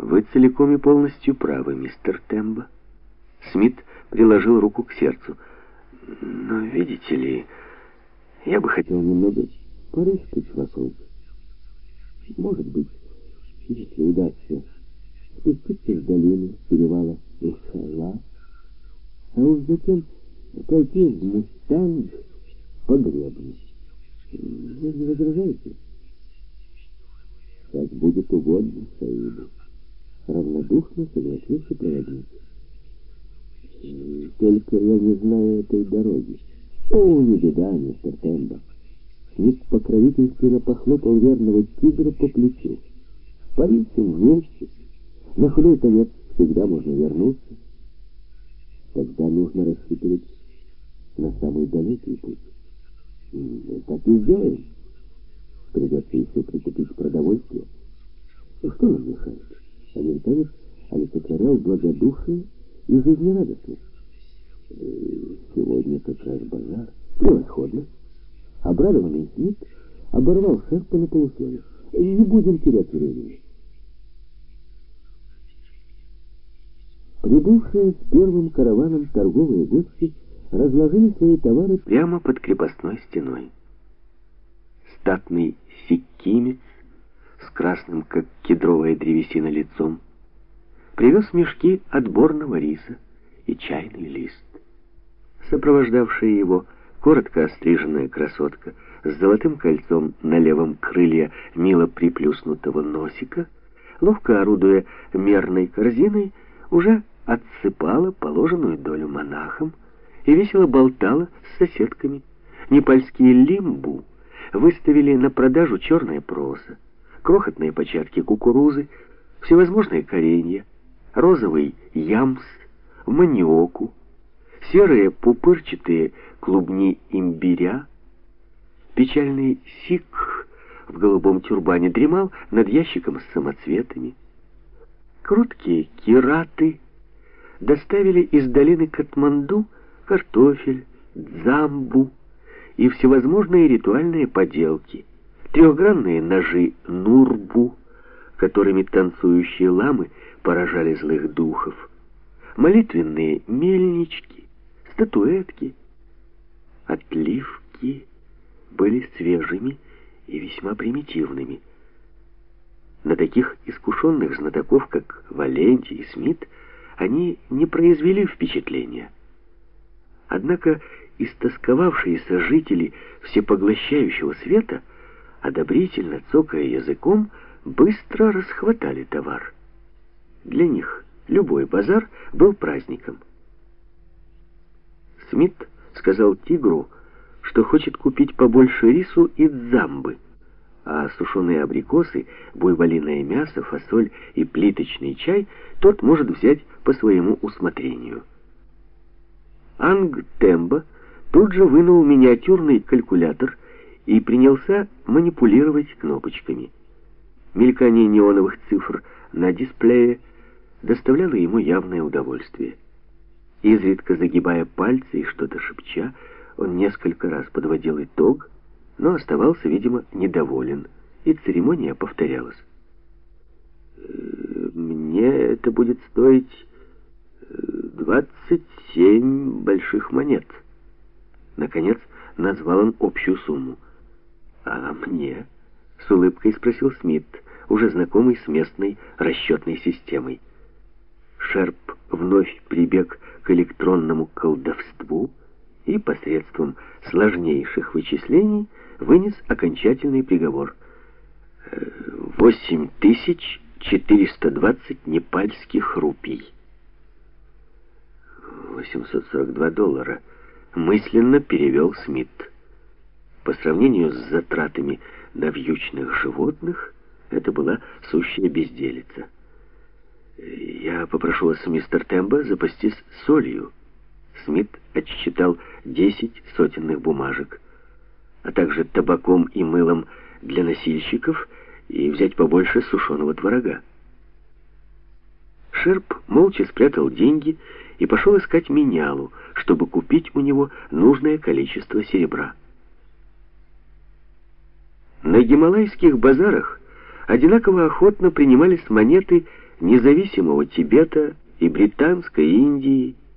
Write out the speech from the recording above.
Вы целиком и полностью правы, мистер Тембо. Смит приложил руку к сердцу. Но, видите ли, я бы хотел немного порыскать вокруг. Может быть, если удастся спуститься с долины перевала Ишала, а уж затем пойти в Мустанг по гребню. Вы не возражаете? Как будет угодно, Саиду. Равнодушно согласился проводник. Только я не знаю этой дороги. О, не беда, мистер Тембо. Смит покровительственно похлопал верного тигра по плечу. Поищем вместе. На худой конец всегда можно вернуться. Тогда нужно рассчитывать на самый далекий путь. Так и сделаем. Придется еще прикупить продовольствие. Что нам мешает? Американец олицетворял благодушие и жизнерадостность. Сегодня как раз базар. Превосходно. Обрадованный Смит оборвал Шерпа на полусловие. Не будем терять времени. Прибывшие с первым караваном торговые гости разложили свои товары прямо под крепостной стеной. Статный сиккимец с красным, как кедровая древесина, лицом привез мешки отборного риса и чайный лист. Сопровождавшая его коротко остриженная красотка с золотым кольцом на левом крыле мило приплюснутого носика, ловко орудуя мерной корзиной, уже отсыпала положенную долю монахам и весело болтала с соседками. Непальские лимбу выставили на продажу черное просо, крохотные початки кукурузы, всевозможные коренья, розовый ямс, маниоку, серые пупырчатые клубни имбиря. Печальный сикх в голубом тюрбане дремал над ящиком с самоцветами. Круткие кираты доставили из долины Катманду картофель, дзамбу и всевозможные ритуальные поделки, трехгранные ножи нурбу, которыми танцующие ламы поражали злых духов, молитвенные мельнички, статуэтки. Отливки были свежими и весьма примитивными. На таких искушенных знатоков, как Валенти и Смит, они не произвели впечатления. Однако истосковавшиеся жители всепоглощающего света, одобрительно цокая языком, быстро расхватали товар. Для них любой базар был праздником. Смит сказал тигру, что хочет купить побольше рису и дзамбы, а сушеные абрикосы, буйволиное мясо, фасоль и плиточный чай тот может взять по своему усмотрению. Анг Тембо тут же вынул миниатюрный калькулятор и принялся манипулировать кнопочками. Мелькание неоновых цифр на дисплее доставляло ему явное удовольствие. Изредка загибая пальцы и что-то шепча, он несколько раз подводил итог, но оставался, видимо, недоволен, и церемония повторялась. «Мне это будет стоить 27 больших монет». Наконец назвал он общую сумму. «А мне?» — с улыбкой спросил Смит, уже знакомый с местной расчетной системой. Шерп вновь прибег к электронному колдовству и посредством сложнейших вычислений вынес окончательный приговор. 8420 непальских рупий. $842, мысленно перевел Смит. По сравнению с затратами на вьючных животных, это была сущая безделица. «Я попрошу вас, мистер Тембо, запастись солью». Смит отсчитал 10 сотенных бумажек, а также табаком и мылом для носильщиков, и взять побольше сушеного творога. Шерп молча спрятал деньги и пошел искать менялу, чтобы купить у него нужное количество серебра. На гималайских базарах одинаково охотно принимались монеты независимого Тибета и Британской Индии,